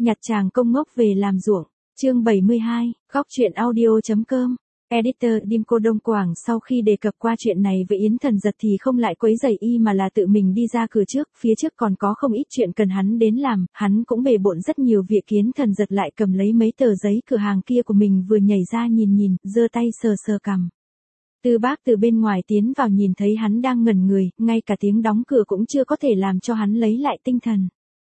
nhặt chàng công ngốc về làm ruộng. Chương 72, góc truyện audio.com. Editor Đinh Cô Đông Quảng sau khi đề cập qua chuyện này với Yến Thần Giật thì không lại quấy rầy y mà là tự mình đi ra cửa trước, phía trước còn có không ít chuyện cần hắn đến làm, hắn cũng bề bộn rất nhiều việc. Yến Thần Giật lại cầm lấy mấy tờ giấy cửa hàng kia của mình vừa nhảy ra nhìn, giơ tay sờ sờ cằm. Tư Bác từ bên ngoài tiến vào nhìn thấy hắn đang ngẩn người, ngay cả tiếng đóng cửa cũng chưa có thể làm cho hắn lấy lại tinh thần.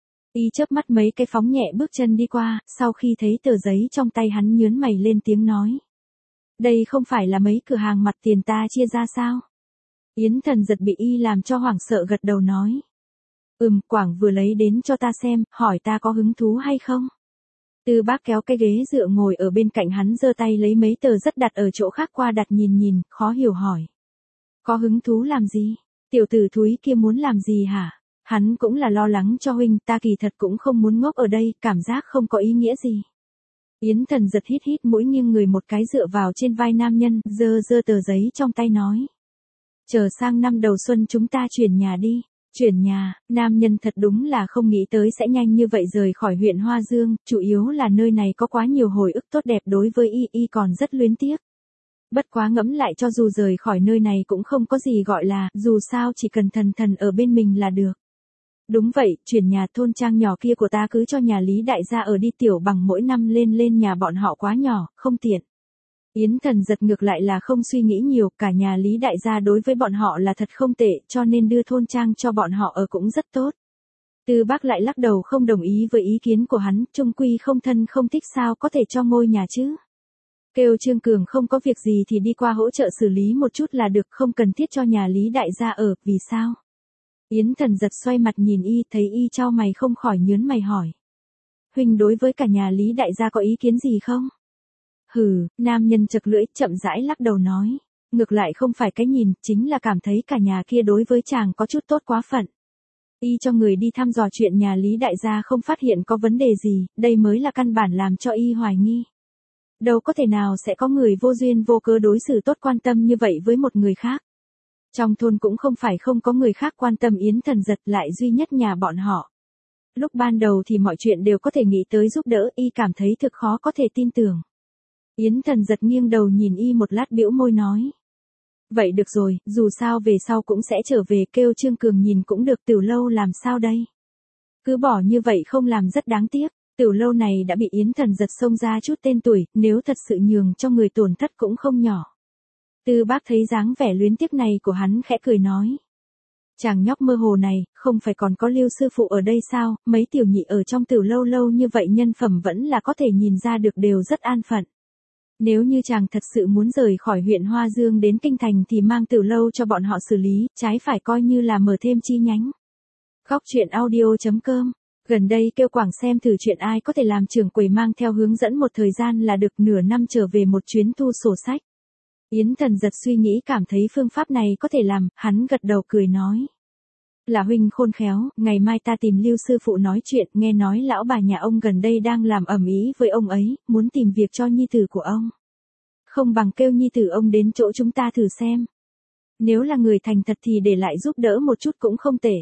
Y chớp mắt mấy cái phóng nhẹ bước chân đi qua, sau khi thấy tờ giấy trong tay hắn nhớn mày lên tiếng nói. Đây không phải là mấy cửa hàng mặt tiền ta chia ra sao? Yến Thần Giật bị y làm cho hoảng sợ gật đầu nói. Quảng vừa lấy đến cho ta xem, hỏi ta có hứng thú hay không? Tư Bác kéo cái ghế dựa ngồi ở bên cạnh hắn giơ tay lấy mấy tờ rất đặt ở chỗ khác qua đặt nhìn, khó hiểu hỏi. Có hứng thú làm gì? Tiểu tử thúi kia muốn làm gì hả? Hắn cũng là lo lắng cho huynh, ta kỳ thật cũng không muốn ngốc ở đây, cảm giác không có ý nghĩa gì. Yến Thần Giật hít mũi nghiêng người một cái dựa vào trên vai nam nhân, giơ tờ giấy trong tay nói. Chờ sang năm đầu xuân chúng ta chuyển nhà đi. Chuyển nhà, nam nhân thật đúng là không nghĩ tới sẽ nhanh như vậy rời khỏi huyện Hoa Dương, chủ yếu là nơi này có quá nhiều hồi ức tốt đẹp đối với y còn rất luyến tiếc. Bất quá ngẫm lại cho dù rời khỏi nơi này cũng không có gì gọi là, dù sao chỉ cần thần ở bên mình là được. Đúng vậy, chuyển nhà thôn trang nhỏ kia của ta cứ cho nhà Lý Đại gia ở đi, Tiểu Bằng mỗi năm lên nhà bọn họ quá nhỏ, không tiện. Yến Thần Giật ngược lại là không suy nghĩ nhiều, cả nhà Lý Đại gia đối với bọn họ là thật không tệ, cho nên đưa thôn trang cho bọn họ ở cũng rất tốt. Tư Bác lại lắc đầu không đồng ý với ý kiến của hắn, chung quy không thân không thích sao có thể cho ngôi nhà chứ. Kêu Trương Cường không có việc gì thì đi qua hỗ trợ xử lý một chút là được, không cần thiết cho nhà Lý Đại gia ở, vì sao? Yến Thần Giật xoay mặt nhìn y, thấy y chau mày không khỏi nhớn mày hỏi. Huynh đối với cả nhà Lý Đại gia có ý kiến gì không? Nam nhân chật lưỡi, chậm rãi lắc đầu nói. Ngược lại không phải cái nhìn, chính là cảm thấy cả nhà kia đối với chàng có chút tốt quá phận. Y cho người đi thăm dò chuyện nhà Lý Đại gia không phát hiện có vấn đề gì, đây mới là căn bản làm cho y hoài nghi. Đâu có thể nào sẽ có người vô duyên vô cớ đối xử tốt quan tâm như vậy với một người khác. Trong thôn cũng không phải không có người khác quan tâm Yến Thần Giật, lại duy nhất nhà bọn họ. Lúc ban đầu thì mọi chuyện đều có thể nghĩ tới giúp đỡ, y cảm thấy thực khó có thể tin tưởng. Yến Thần Giật nghiêng đầu nhìn y một lát bĩu môi nói. Vậy được rồi, dù sao về sau cũng sẽ trở về, kêu Trương Cường nhìn cũng được. Tiểu lâu làm sao đây? Cứ bỏ như vậy không làm rất đáng tiếc. Tiểu lâu này đã bị Yến Thần Giật xông ra chút tên tuổi, nếu thật sự nhường cho người tổn thất cũng không nhỏ. Tư Bác thấy dáng vẻ luyến tiếc này của hắn khẽ cười nói. Chàng nhóc mơ hồ này, không phải còn có Lưu sư phụ ở đây sao, mấy tiểu nhị ở trong tiểu lâu lâu như vậy nhân phẩm vẫn là có thể nhìn ra được, đều rất an phận. Nếu như chàng thật sự muốn rời khỏi huyện Hoa Dương đến kinh thành thì mang tiểu lâu cho bọn họ xử lý, trái phải coi như là mở thêm chi nhánh. Góc truyện audio.com. Gần đây kêu Quảng xem thử chuyện ai có thể làm trưởng quầy mang theo hướng dẫn một thời gian là được, nửa năm trở về một chuyến thu sổ sách. Yến Thần Giật suy nghĩ cảm thấy phương pháp này có thể làm, hắn gật đầu cười nói. Là huynh khôn khéo, ngày mai ta tìm Lưu sư phụ nói chuyện, nghe nói lão bà nhà ông gần đây đang làm ầm ĩ với ông ấy, muốn tìm việc cho nhi tử của ông. Không bằng kêu nhi tử ông đến chỗ chúng ta thử xem. Nếu là người thành thật thì để lại giúp đỡ một chút cũng không tệ.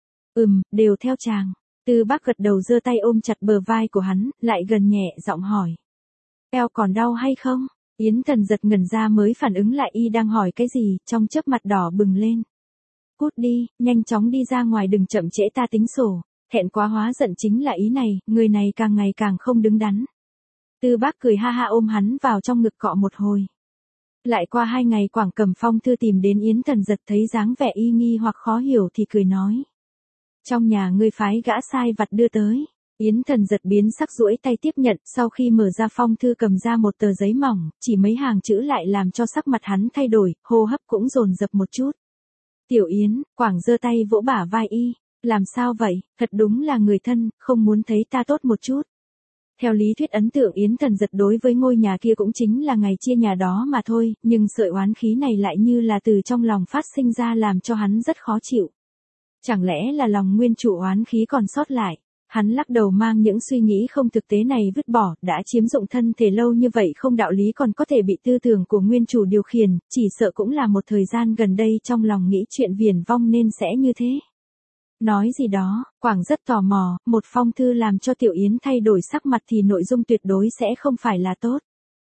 Đều theo chàng. Tư Bác gật đầu giơ tay ôm chặt bờ vai của hắn, lại gần nhẹ giọng hỏi. Eo còn đau hay không? Yến Thần Giật ngẩn ra mới phản ứng lại y đang hỏi cái gì, trong chớp mặt đỏ bừng lên. Cút đi, nhanh chóng đi ra ngoài, đừng chậm trễ ta tính sổ. Hẹn quá hóa giận chính là ý này, người này càng ngày càng không đứng đắn. Tư Bác cười ha ha ôm hắn vào trong ngực cọ một hồi. Lại qua 2 ngày Quảng cầm phong thư tìm đến Yến Thần Giật, thấy dáng vẻ y nghi hoặc khó hiểu thì cười nói. Trong nhà ngươi phái gã sai vặt đưa tới. Yến Thần Giật biến sắc duỗi tay tiếp nhận, sau khi mở ra phong thư cầm ra một tờ giấy mỏng, chỉ mấy hàng chữ lại làm cho sắc mặt hắn thay đổi, hô hấp cũng dồn dập một chút. Tiểu Yến, Quảng giơ tay vỗ bả vai y, làm sao vậy, thật đúng là người thân, không muốn thấy ta tốt một chút. Theo lý thuyết ấn tượng Yến Thần Giật đối với ngôi nhà kia cũng chính là ngày chia nhà đó mà thôi, nhưng sợi oán khí này lại như là từ trong lòng phát sinh ra làm cho hắn rất khó chịu. Chẳng lẽ là lòng nguyên chủ oán khí còn sót lại? Hắn lắc đầu mang những suy nghĩ không thực tế này vứt bỏ, đã chiếm dụng thân thể lâu như vậy không đạo lý còn có thể bị tư tưởng của nguyên chủ điều khiển, chỉ sợ cũng là một thời gian gần đây trong lòng nghĩ chuyện viển vong nên sẽ như thế. Nói gì đó, Quảng rất tò mò, một phong thư làm cho Tiểu Yến thay đổi sắc mặt thì nội dung tuyệt đối sẽ không phải là tốt.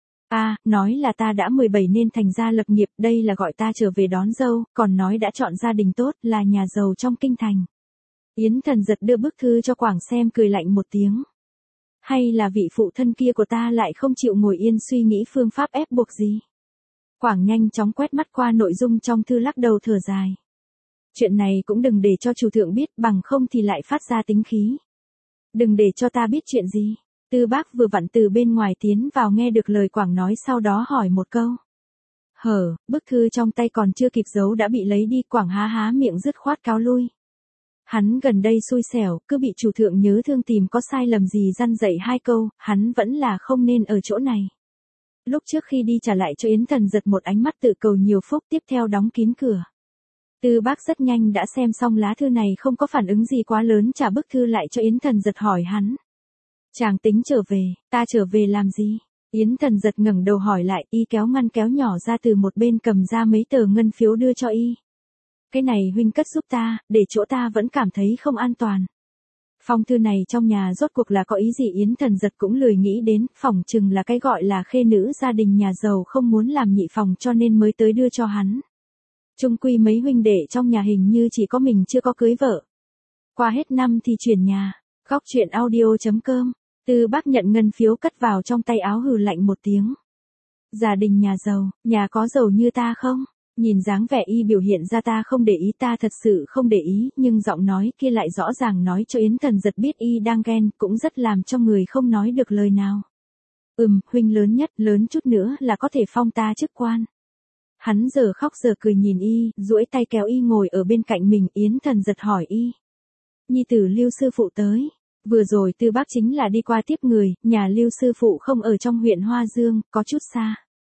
Nói là ta đã 17 nên thành gia lập nghiệp, đây là gọi ta trở về đón dâu, còn nói đã chọn gia đình tốt, là nhà giàu trong kinh thành. Yến Thần Giật đưa bức thư cho Quảng xem cười lạnh một tiếng. Hay là vị phụ thân kia của ta lại không chịu ngồi yên suy nghĩ phương pháp ép buộc gì? Quảng nhanh chóng quét mắt qua nội dung trong thư lắc đầu thở dài. Chuyện này cũng đừng để cho chủ thượng biết, bằng không thì lại phát ra tính khí. Đừng để cho ta biết chuyện gì. Tư Bác vừa vặn từ bên ngoài tiến vào nghe được lời Quảng nói, sau đó hỏi một câu. Bức thư trong tay còn chưa kịp giấu đã bị lấy đi. Quảng há há miệng dứt khoát cáo lui. Hắn gần đây xui xẻo, cứ bị chủ thượng nhớ thương tìm có sai lầm gì răn dạy 2 câu, hắn vẫn là không nên ở chỗ này. Lúc trước khi đi trả lại cho Yến Thần Giật một ánh mắt tự cầu nhiều phúc, tiếp theo đóng kín cửa. Tư Bác rất nhanh đã xem xong lá thư này, không có phản ứng gì quá lớn, trả bức thư lại cho Yến Thần Giật hỏi hắn. Chàng tính trở về, ta trở về làm gì? Yến Thần Giật ngẩng đầu hỏi lại, y kéo ngăn kéo nhỏ ra từ một bên cầm ra mấy tờ ngân phiếu đưa cho y. Cái này huynh cất giúp ta, để chỗ ta vẫn cảm thấy không an toàn. Phong thư này trong nhà rốt cuộc là có ý gì? Yến Thần Giật cũng lười nghĩ đến, phỏng chừng là cái gọi là khê nữ gia đình nhà giàu không muốn làm nhị phòng cho nên mới tới đưa cho hắn. Chung quy mấy huynh đệ trong nhà hình như chỉ có mình chưa có cưới vợ. Qua hết năm thì chuyển nhà. Góc truyện audio.com. Tư Bác nhận ngân phiếu cất vào trong tay áo, hừ lạnh một tiếng. Gia đình nhà giàu, nhà có giàu như ta không? Nhìn dáng vẻ y biểu hiện ra ta không để ý, ta thật sự không để ý, nhưng giọng nói kia lại rõ ràng nói cho Yến Thần Giật biết y đang ghen, cũng rất làm cho người không nói được lời nào. Huynh lớn nhất, lớn chút nữa là có thể phong ta chức quan. Hắn giờ khóc giờ cười nhìn y, duỗi tay kéo y ngồi ở bên cạnh mình. Yến Thần Giật hỏi y. Nhi tử Lưu sư phụ tới. Vừa rồi Tư Bác chính là đi qua tiếp người, nhà Lưu sư phụ không ở trong huyện Hoa Dương, có chút xa.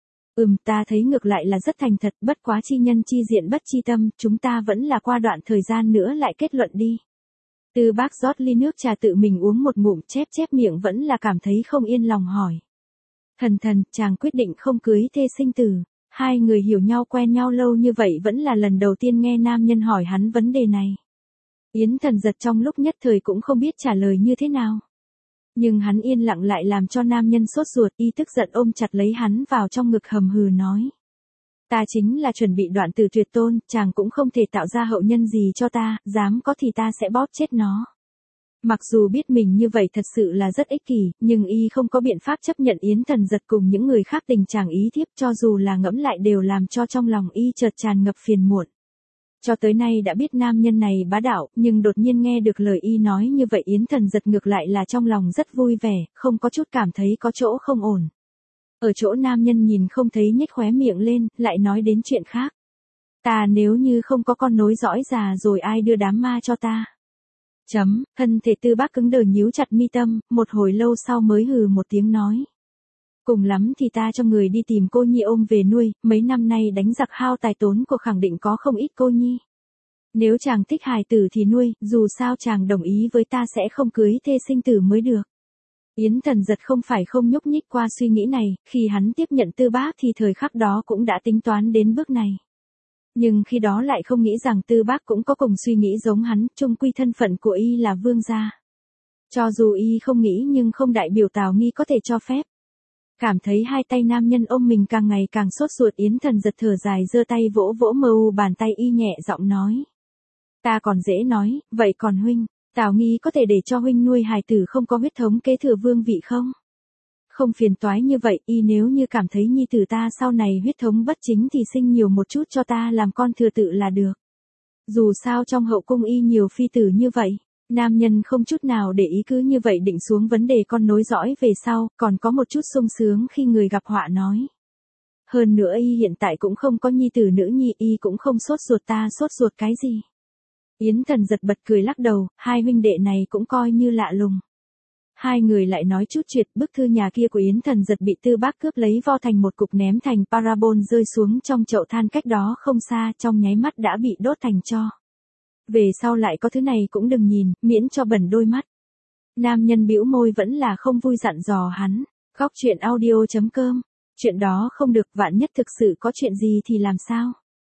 Ta thấy ngược lại là rất thành thật, bất quá chi nhân chi diện bất chi tâm, chúng ta vẫn là qua đoạn thời gian nữa lại kết luận đi. Tư Bác rót ly nước trà tự mình uống một ngụm, chép miệng vẫn là cảm thấy không yên lòng hỏi. Thần, chàng quyết định không cưới thê sinh tử. Hai người hiểu nhau quen nhau lâu như vậy vẫn là lần đầu tiên nghe nam nhân hỏi hắn vấn đề này. Yến Thần Giật trong lúc nhất thời cũng không biết trả lời như thế nào. Nhưng hắn yên lặng lại làm cho nam nhân sốt ruột, y tức giận ôm chặt lấy hắn vào trong ngực hầm hừ nói. Ta chính là chuẩn bị đoạn tử tuyệt tôn, chàng cũng không thể tạo ra hậu nhân gì cho ta, dám có thì ta sẽ bóp chết nó. Mặc dù biết mình như vậy thật sự là rất ích kỷ, nhưng y không có biện pháp chấp nhận Yến Thần Giật cùng những người khác tình chàng ý thiếp, cho dù là ngẫm lại đều làm cho trong lòng y chợt tràn ngập phiền muộn. Cho tới nay đã biết nam nhân này bá đạo, nhưng đột nhiên nghe được lời y nói như vậy Yến Thần Giật ngược lại là trong lòng rất vui vẻ, không có chút cảm thấy có chỗ không ổn. Ở chỗ nam nhân nhìn không thấy nhếch khóe miệng lên, lại nói đến chuyện khác. Ta nếu như không có con nối dõi già rồi ai đưa đám ma cho ta? Thân thể Tư Bác cứng đờ nhíu chặt mi tâm, một hồi lâu sau mới hừ một tiếng nói. Cùng lắm thì ta cho người đi tìm cô nhi ôm về nuôi, mấy năm nay đánh giặc hao tài tốn của khẳng định có không ít cô nhi. Nếu chàng thích hài tử thì nuôi, dù sao chàng đồng ý với ta sẽ không cưới thê sinh tử mới được. Yến Thần Giật không phải không nhúc nhích qua suy nghĩ này, khi hắn tiếp nhận Tư Bác thì thời khắc đó cũng đã tính toán đến bước này. Nhưng khi đó lại không nghĩ rằng Tư Bác cũng có cùng suy nghĩ giống hắn, chung quy thân phận của y là vương gia. Cho dù y không nghĩ nhưng không đại biểu Tào Nghi có thể cho phép. Cảm thấy hai tay nam nhân ôm mình càng ngày càng sốt ruột, Yến Thần Giật thở dài giơ tay vỗ vỗ mờ u bàn tay y, nhẹ giọng nói. Ta còn dễ nói, vậy còn huynh, Tào Nghi có thể để cho huynh nuôi hài tử không có huyết thống kế thừa vương vị không? Không phiền toái như vậy, y nếu như cảm thấy nhi tử ta sau này huyết thống bất chính thì sinh nhiều một chút cho ta làm con thừa tự là được. Dù sao trong hậu cung y nhiều phi tử như vậy. Nam nhân không chút nào để ý, cứ như vậy định xuống vấn đề con nối dõi về sau, còn có một chút sung sướng khi người gặp họa nói. Hơn nữa y hiện tại cũng không có nhi tử nữ nhi, y cũng không sốt ruột, ta sốt ruột cái gì. Yến Thần Giật bật cười lắc đầu, hai huynh đệ này cũng coi như lạ lùng. Hai người lại nói chút chuyện, bức thư nhà kia của Yến Thần Giật bị Tư Bác cướp lấy vo thành một cục ném thành parabol rơi xuống trong chậu than cách đó không xa, trong nháy mắt đã bị đốt thành tro. Về sau lại có thứ này cũng đừng nhìn, miễn cho bẩn đôi mắt. Nam nhân bĩu môi vẫn là không vui dặn dò hắn. Góc truyện audio.com. Chuyện đó không được, vạn nhất thực sự có chuyện gì thì làm sao?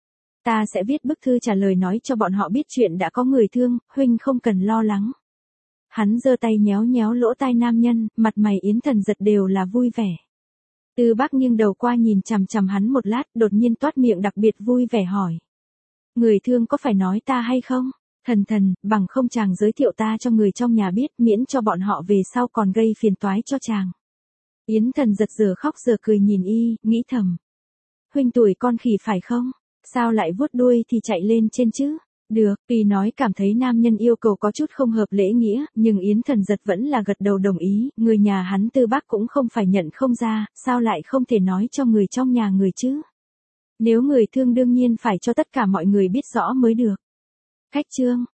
Ta sẽ viết bức thư trả lời nói cho bọn họ biết chuyện đã có người thương, huynh không cần lo lắng. Hắn giơ tay nhéo nhéo lỗ tai nam nhân, mặt mày Yến Thần Giật đều là vui vẻ. Tư Bác nghiêng đầu qua nhìn chằm chằm hắn một lát, đột nhiên toát miệng đặc biệt vui vẻ hỏi. Người thương có phải nói ta hay không? Thần, bằng không chàng giới thiệu ta cho người trong nhà biết, miễn cho bọn họ về sau còn gây phiền toái cho chàng. Yến Thần Giật giờ khóc giờ cười nhìn y, nghĩ thầm. Huynh tuổi con khỉ phải không? Sao lại vuốt đuôi thì chạy lên trên chứ? Được, tuy nói cảm thấy nam nhân yêu cầu có chút không hợp lễ nghĩa, nhưng Yến Thần Giật vẫn là gật đầu đồng ý, người nhà hắn Tư Bác cũng không phải nhận không ra, sao lại không thể nói cho người trong nhà người chứ? Nếu người thương đương nhiên phải cho tất cả mọi người biết rõ mới được. Khách trương,